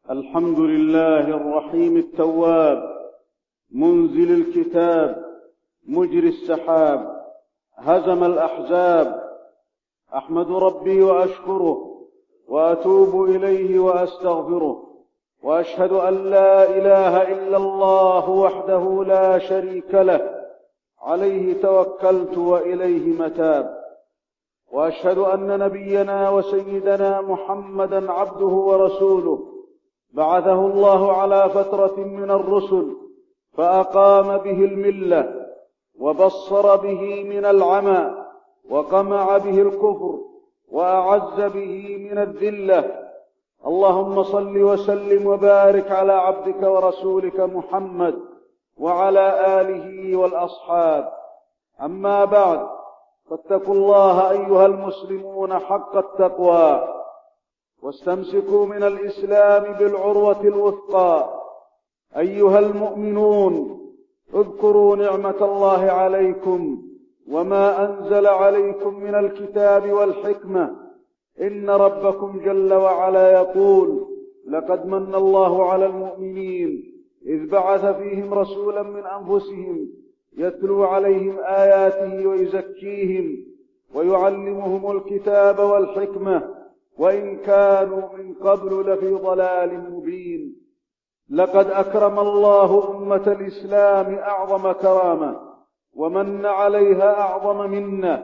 الحمد لله الرحيم التواب، منزل الكتاب، مجري السحاب، هزم الأحزاب. أحمد ربي وأشكره وأتوب إليه وأستغفره، وأشهد أن لا إله إلا الله وحده لا شريك له، عليه توكلت وإليه متاب. وأشهد أن نبينا وسيدنا محمدا عبده ورسوله، بعثه الله على فترة من الرسل فأقام به الملة، وبصر به من العمى، وقمع به الكفر، وأعز به من الذلة. اللهم صل وسلم وبارك على عبدك ورسولك محمد وعلى آله والأصحاب. أما بعد، فاتقوا الله أيها المسلمون حق التقوى، واستمسكوا من الإسلام بالعروة الوثقى. أيها المؤمنون، اذكروا نعمة الله عليكم وما أنزل عليكم من الكتاب والحكمة. إن ربكم جل وعلا يقول: لقد من الله على المؤمنين إذ بعث فيهم رسولا من أنفسهم يتلو عليهم آياته ويزكيهم ويعلمهم الكتاب والحكمة وإن كانوا من قبل لفي ضلال مبين. لقد أكرم الله أمة الإسلام أعظم كرامة، ومن عليها أعظم منة،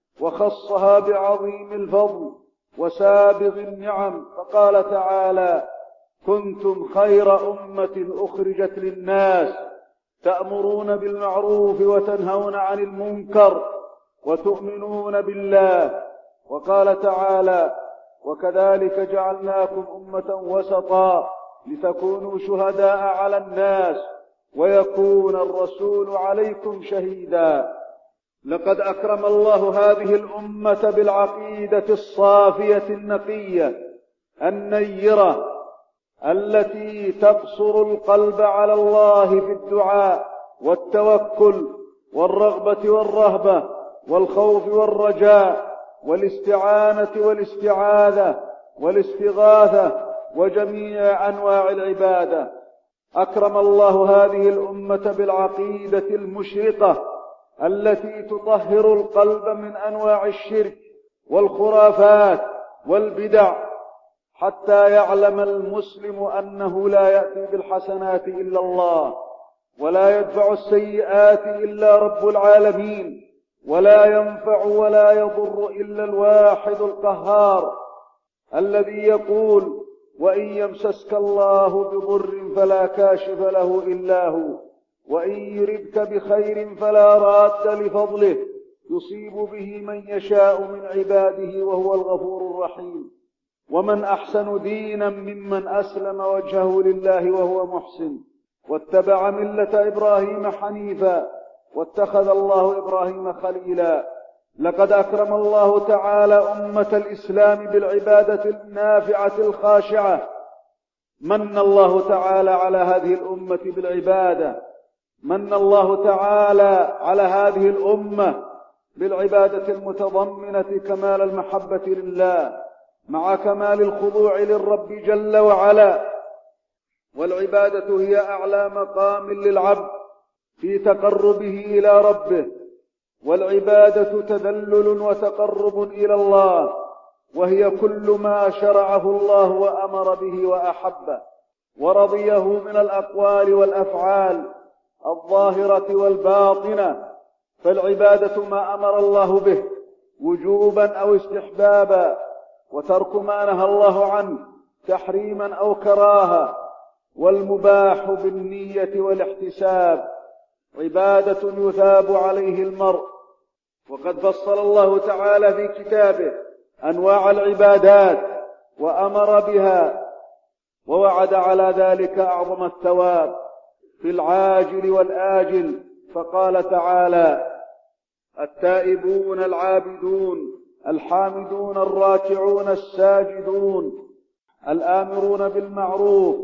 وخصها بعظيم الفضل وسابغ النعم، فقال تعالى: كنتم خير أمة أخرجت للناس تأمرون بالمعروف وتنهون عن المنكر وتؤمنون بالله. وقال تعالى: وكذلك جعلناكم أمة وسطا لتكونوا شهداء على الناس ويكون الرسول عليكم شهيدا. لقد أكرم الله هذه الأمة بالعقيدة الصافية النقية النيرة التي تقصر القلب على الله في الدعاء والتوكل والرغبة والرهبة والخوف والرجاء والاستعانة والاستعاذة والاستغاثة وجميع أنواع العبادة. أكرم الله هذه الأمة بالعقيدة المشرقة التي تطهر القلب من أنواع الشرك والخرافات والبدع، حتى يعلم المسلم أنه لا يأتي بالحسنات إلا الله، ولا يدفع السيئات إلا رب العالمين، ولا ينفع ولا يضر إلا الواحد القهار الذي يقول: وإن يمسسك الله بضر فلا كاشف له إلا هو، وإن يردك بخير فلا راد لفضله، يصيب به من يشاء من عباده وهو الغفور الرحيم. ومن أحسن دينا ممن أسلم وجهه لله وهو محسن واتبع ملة إبراهيم حنيفا واتخذ الله إبراهيم خليلا. لقد أكرم الله تعالى أمة الإسلام بالعبادة النافعة الخاشعة. من الله تعالى على هذه الأمة بالعبادة، من الله تعالى على هذه الأمة بالعبادة المتضمنة كمال المحبة لله مع كمال الخضوع للرب جل وعلا. والعبادة هي أعلى مقام للعبد في تقربه إلى ربه، والعبادة تذلل وتقرب إلى الله، وهي كل ما شرعه الله وأمر به وأحبه ورضيه من الأقوال والأفعال الظاهرة والباطنة. فالعبادة ما أمر الله به وجوبا أو استحبابا، وترك ما نهى الله عنه تحريما أو كراهة، والمباح بالنية والاحتساب عبادة يثاب عليه المرء. وقد فصل الله تعالى في كتابه أنواع العبادات وأمر بها، ووعد على ذلك أعظم الثواب في العاجل والآجل، فقال تعالى: التائبون العابدون الحامدون الراكعون الساجدون الآمرون بالمعروف.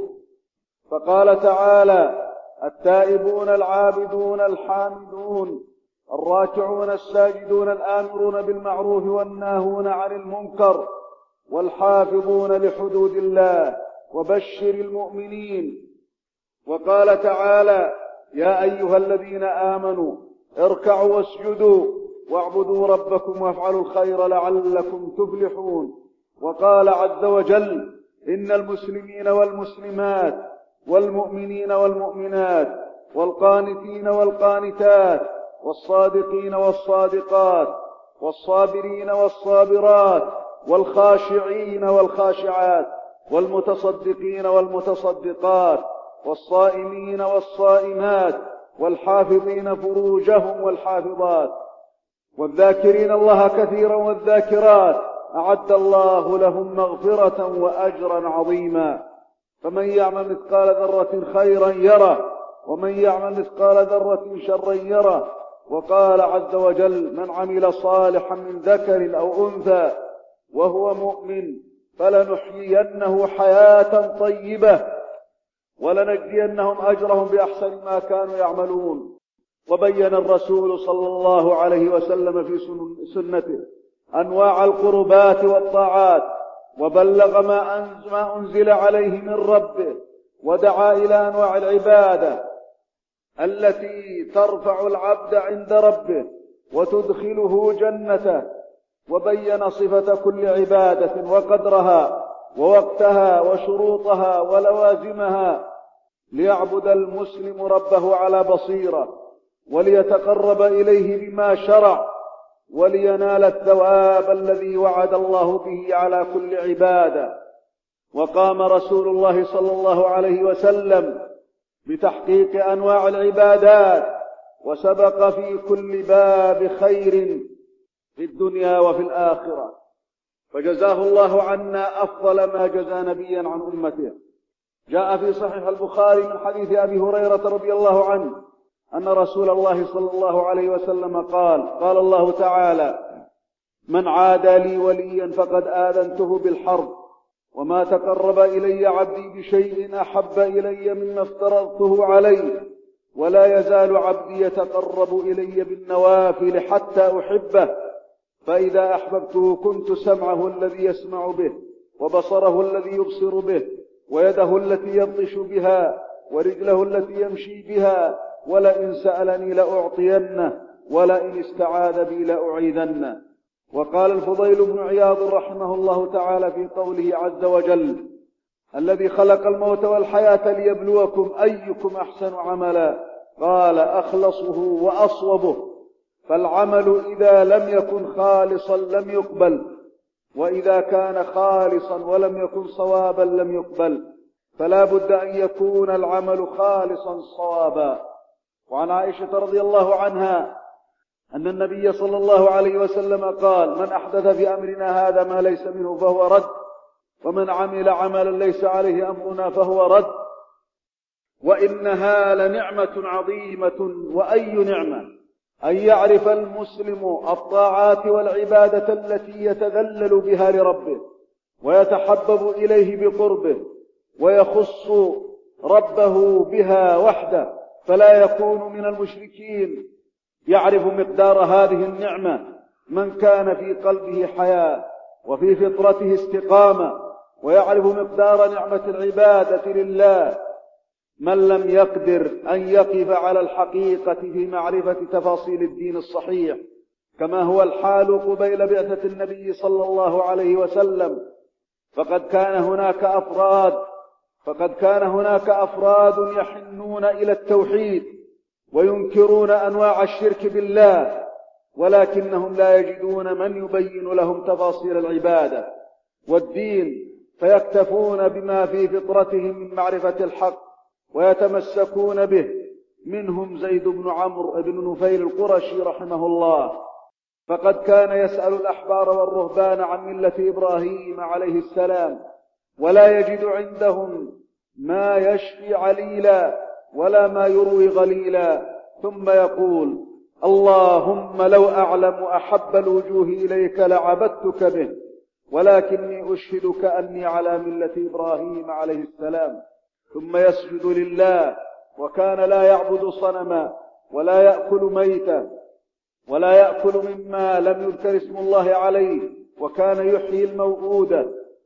فقال تعالى: التائبون العابدون الحامدون الراكعون الساجدون الآمرون بالمعروف والناهون عن المنكر والحافظون لحدود الله وبشر المؤمنين. وقال تعالى: يا أيها الذين آمنوا اركعوا واسجدوا واعبدوا ربكم وافعلوا الخير لعلكم تفلحون. وقال عز وجل: إن المسلمين والمسلمات والمؤمنين والمؤمنات والقانتين والقانتات والصادقين والصادقات والصابرين والصابرات والخاشعين والخاشعات والمتصدقين والمتصدقات والصائمين والصائمات والحافظين فروجهم والحافظات والذاكرين الله كثيرا والذاكرات أعد الله لهم مغفرة وأجرا عظيما. فمن يعمل مثقال ذرة خيرا يره ومن يعمل مثقال ذرة شرا يره. وقال عز وجل: من عمل صالحا من ذكر أو أنثى وهو مؤمن فلنحيينه حياة طيبة ولنجزينهم أجرهم بأحسن ما كانوا يعملون. وبين الرسول صلى الله عليه وسلم في سنته أنواع القربات والطاعات، وبلغ ما أنزل عليه من ربه، ودعا إلى أنواع العبادة التي ترفع العبد عند ربه وتدخله جنته، وبين صفة كل عبادة وقدرها ووقتها وشروطها ولوازمها، ليعبد المسلم ربه على بصيرة وليتقرب إليه بما شرع ولينال الثواب الذي وعد الله به على كل عبادة. وقام رسول الله صلى الله عليه وسلم بتحقيق أنواع العبادات، وسبق في كل باب خير في الدنيا وفي الآخرة، فجزاه الله عنا أفضل ما جزى نبيا عن أمته. جاء في صحيح البخاري من حديث أبي هريرة رضي الله عنه أن رسول الله صلى الله عليه وسلم قال الله تعالى: من عادى لي وليا فقد آذنته بالحرب، وما تقرب إلي عبدي بشيء أحب إلي مما افترضته عليه، ولا يزال عبدي يتقرب إلي بالنوافل حتى أحبه، فإذا أحببته كنت سمعه الذي يسمع به، وبصره الذي يبصر به، ويده التي يبطش بها، ورجله التي يمشي بها، ولئن سألني لأعطينه، ولئن استعاذ بي لأعيذنه. وقال الفضيل بن عياض رحمه الله تعالى في قوله عز وجل: الذي خلق الموت والحياة ليبلوكم أيكم أحسن عملا، قال: أخلصه وأصوبه، فالعمل إذا لم يكن خالصا لم يقبل، وإذا كان خالصا ولم يكن صوابا لم يقبل، فلا بد أن يكون العمل خالصا صوابا. وعن عائشة رضي الله عنها أن النبي صلى الله عليه وسلم قال: من أحدث في أمرنا هذا ما ليس منه فهو رد، ومن عمل عملا ليس عليه أمرنا فهو رد. وإنها لنعمة عظيمة، وأي نعمة أن يعرف المسلم الطاعات والعبادة التي يتذلل بها لربه ويتحبب إليه بقربه ويخص ربه بها وحده، فلا يكون من المشركين. يعرف مقدار هذه النعمة من كان في قلبه حياة وفي فطرته استقامة، ويعرف مقدار نعمة العبادة لله من لم يقدر أن يقف على الحقيقة في معرفة تفاصيل الدين الصحيح، كما هو الحال قبيل بعثة النبي صلى الله عليه وسلم. فقد كان هناك أفراد يحنون إلى التوحيد وينكرون أنواع الشرك بالله، ولكنهم لا يجدون من يبين لهم تفاصيل العبادة والدين، فيكتفون بما في فطرتهم من معرفة الحق ويتمسكون به. منهم زيد بن عمرو بن نفيل القرشي رحمه الله، فقد كان يسأل الأحبار والرهبان عن ملة إبراهيم عليه السلام، ولا يجد عندهم ما يشفي عليلا ولا ما يروي غليلا، ثم يقول: اللهم لو أعلم أحب الوجوه إليك لعبدتك به، ولكني أشهدك أني على ملة إبراهيم عليه السلام. ثم يسجد لله، وكان لا يعبد صنما ولا يأكل ميتا ولا يأكل مما لم يذكر اسم الله عليه، وكان يحيي الموءودة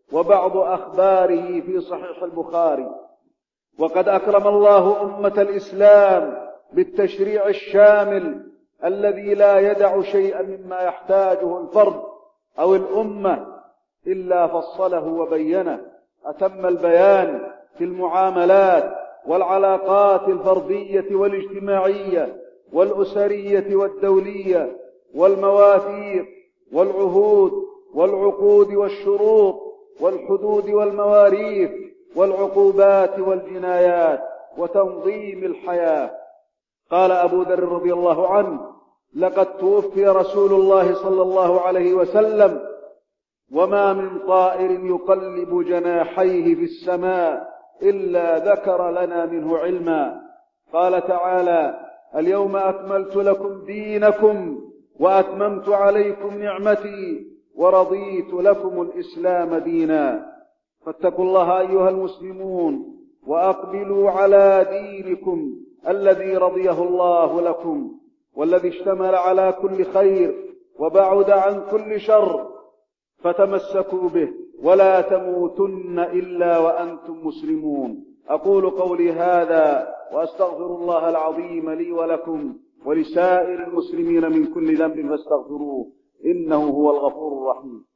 وبعض أخباره في صحيح البخاري. وقد أكرم الله أمة الإسلام بالتشريع الشامل الذي لا يدع شيئا مما يحتاجه الفرد أو الأمة إلا فصله وبينه. أتم البيان في المعاملات والعلاقات الفردية والاجتماعية والأسرية والدولية والمواثيق والعهود والعقود والشروط والحدود والمواريث والعقوبات والجنايات وتنظيم الحياة. قال أبو ذر رضي الله عنه: لقد توفي رسول الله صلى الله عليه وسلم وما من طائر يقلب جناحيه في السماء إلا ذكر لنا منه علما. قال تعالى: اليوم أكملت لكم دينكم وأتممت عليكم نعمتي ورضيت لكم الإسلام دينا. فاتقوا الله أيها المسلمون وأقبلوا على دينكم الذي رضيه الله لكم والذي اشتمل على كل خير وبعد عن كل شر، فتمسكوا به ولا تموتن إلا وأنتم مسلمون. أقول قولي هذا وأستغفر الله العظيم لي ولكم ولسائر المسلمين من كل ذنب فاستغفروه إنه هو الغفور الرحيم.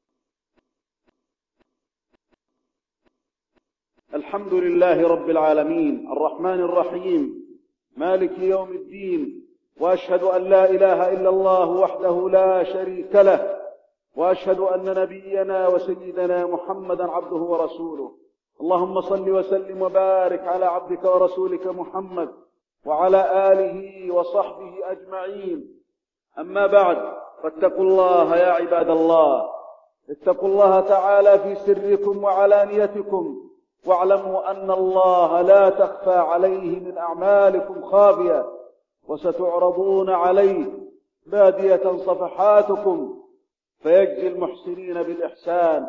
الحمد لله رب العالمين الرحمن الرحيم مالك يوم الدين، وأشهد أن لا إله إلا الله وحده لا شريك له، وأشهد أن نبينا وسيدنا محمدا عبده ورسوله. اللهم صل وسلم وبارك على عبدك ورسولك محمد وعلى آله وصحبه أجمعين. أما بعد، فاتقوا الله يا عباد الله، اتقوا الله تعالى في سركم وعلانيتكم، واعلموا أن الله لا تخفى عليه من أعمالكم خافية، وستعرضون عليه بادية صفحاتكم، فيجزي المحسنين بالإحسان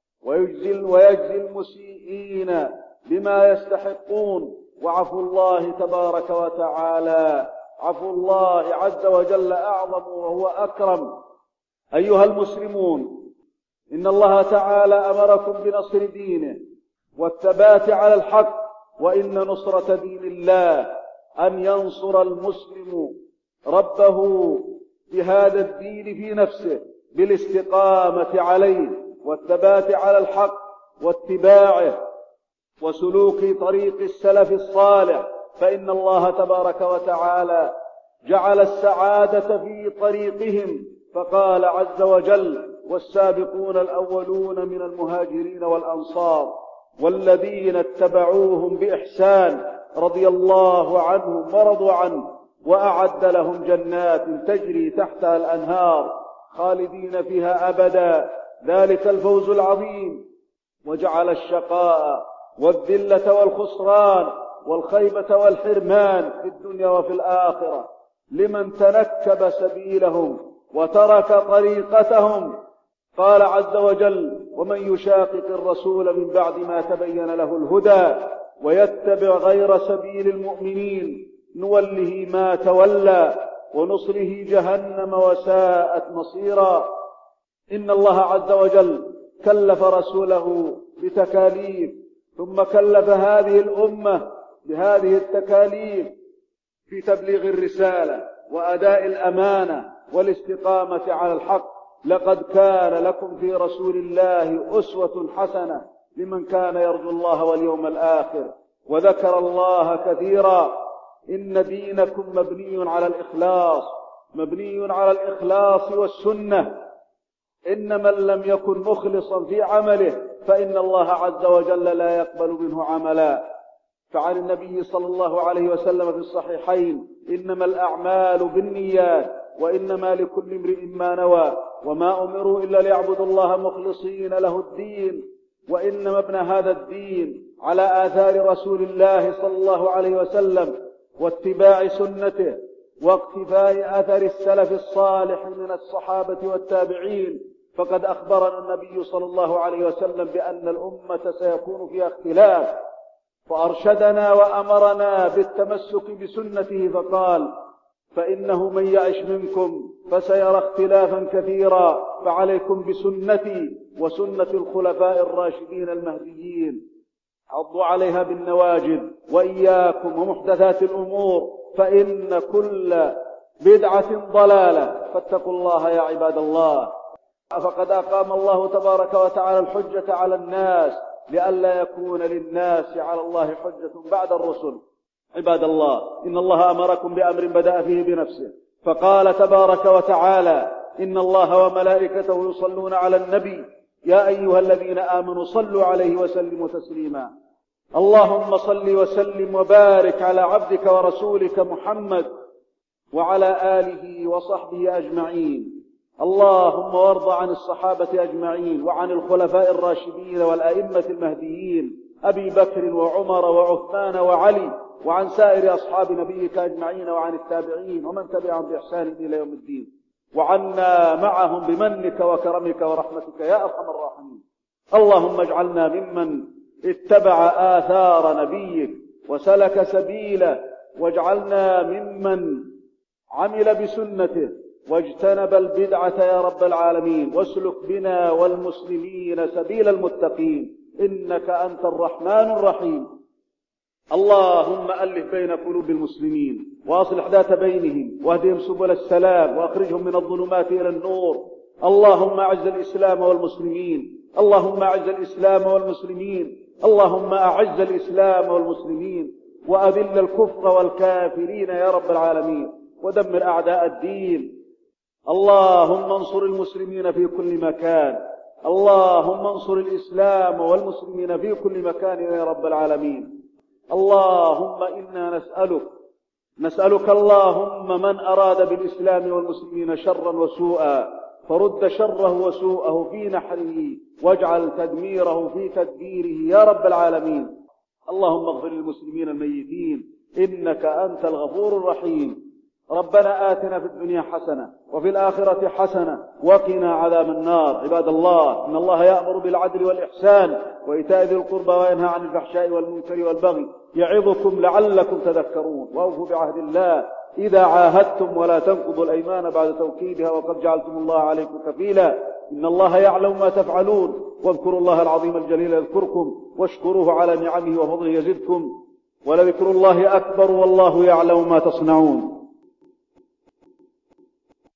ويجزي المسيئين بما يستحقون. وعفو الله تبارك وتعالى، عفو الله عز وجل أعظم وهو أكرم. أيها المسلمون، إن الله تعالى أمركم بنصر دينه والثبات على الحق، وإن نصرة دين الله أن ينصر المسلم ربه بهذا الدين في نفسه بالاستقامة عليه والثبات على الحق واتباعه وسلوك طريق السلف الصالح، فإن الله تبارك وتعالى جعل السعادة في طريقهم، فقال عز وجل: والسابقون الأولون من المهاجرين والأنصار والذين اتبعوهم بإحسان رضي الله عنهم ورضوا عنه وأعد لهم جنات تجري تحتها الأنهار خالدين فيها أبدا، ذلك الفوز العظيم. وجعل الشقاء والذلة والخسران والخيبة والحرمان في الدنيا وفي الآخرة لمن تنكب سبيلهم وترك طريقتهم. قال عز وجل: ومن يشاقق الرسول من بعد ما تبين له الهدى ويتبع غير سبيل المؤمنين نوله ما تولى ونصره جهنم وساءت مصيرا. إن الله عز وجل كلف رسوله بتكاليف، ثم كلف هذه الأمة بهذه التكاليف في تبليغ الرسالة وأداء الأمانة والاستقامة على الحق. لقد كان لكم في رسول الله أسوة حسنة لمن كان يرجو الله واليوم الآخر وذكر الله كثيرا. إن دينكم مبني على الإخلاص والسنة. إن من لم يكن مخلصا في عمله فإن الله عز وجل لا يقبل منه عملا. فعن النبي صلى الله عليه وسلم في الصحيحين: إنما الأعمال بالنيات وإنما لكل امرئ ما نوى وما أمروا إلا ليعبدوا الله مخلصين له الدين. وإن مبنى هذا الدين على آثار رسول الله صلى الله عليه وسلم واتباع سنته واقتفاء أثر السلف الصالح من الصحابة والتابعين. فقد أخبرنا النبي صلى الله عليه وسلم بأن الأمة سيكون فيها اختلاف، فأرشدنا وأمرنا بالتمسك بسنته، فقال: فإنه من يعش منكم فسيرى اختلافا كثيرا، فعليكم بسنتي وسنة الخلفاء الراشدين المهديين، عضوا عليها بالنواجذ، وإياكم ومحدثات الأمور، فإن كل بدعة ضلالة، فاتقوا الله يا عباد الله. فقد أقام الله تبارك وتعالى الحجة على الناس لئلا يكون للناس على الله حجة بعد الرسل. عباد الله، إن الله أمركم بأمر بدأ فيه بنفسه، فقال تبارك وتعالى: إن الله وملائكته يصلون على النبي يا أيها الذين آمنوا صلوا عليه وسلموا تسليما. اللهم صل وسلم وبارك على عبدك ورسولك محمد وعلى آله وصحبه أجمعين. اللهم وارض عن الصحابة أجمعين وعن الخلفاء الراشدين والأئمة المهديين أبي بكر وعمر وعثمان وعلي، وعن سائر أصحاب نبيك أجمعين، وعن التابعين ومن تبعهم بإحسان إلى يوم الدين، وعنا معهم بمنك وكرمك ورحمتك يا أرحم الراحمين. اللهم اجعلنا ممن اتبع آثار نبيك وسلك سبيله، واجعلنا ممن عمل بسنته واجتنب البدعة يا رب العالمين، واسلك بنا والمسلمين سبيل المتقين، إنك أنت الرحمن الرحيم. اللهم ألف بين قلوب المسلمين وأصلح ذات بينهم واهدهم سبل السلام وأخرجهم من الظلمات إلى النور. اللهم أعز الإسلام والمسلمين، اللهم أعز الإسلام والمسلمين، اللهم أعز الإسلام والمسلمين، وأذل الكفر والكافرين يا رب العالمين، ودمر أعداء الدين. اللهم انصر المسلمين في كل مكان، اللهم انصر الإسلام والمسلمين في كل مكان يا رب العالمين. اللهم إنا نسألك اللهم من أراد بالإسلام والمسلمين شرا وسوءا فرد شره وسوءه في نحره، واجعل تدميره في تدبيره يا رب العالمين. اللهم اغفر للمسلمين الميتين إنك أنت الغفور الرحيم. ربنا آتنا في الدنيا حسنة وفي الآخرة حسنة وقنا عذاب النار. عباد الله، إن الله يأمر بالعدل والإحسان وإيتاء ذي القربى وينهى عن الفحشاء والمنكر والبغي يعظكم لعلكم تذكرون. وأوفوا بعهد الله إذا عاهدتم ولا تنقضوا الأيمان بعد توكيدها وقد جعلتم الله عليكم كفيلا. إن الله يعلم ما تفعلون. واذكروا الله العظيم الجليل يذكركم واشكروه على نعمه وفضله يزدكم ولذكر الله أكبر والله يعلم ما تصنعون.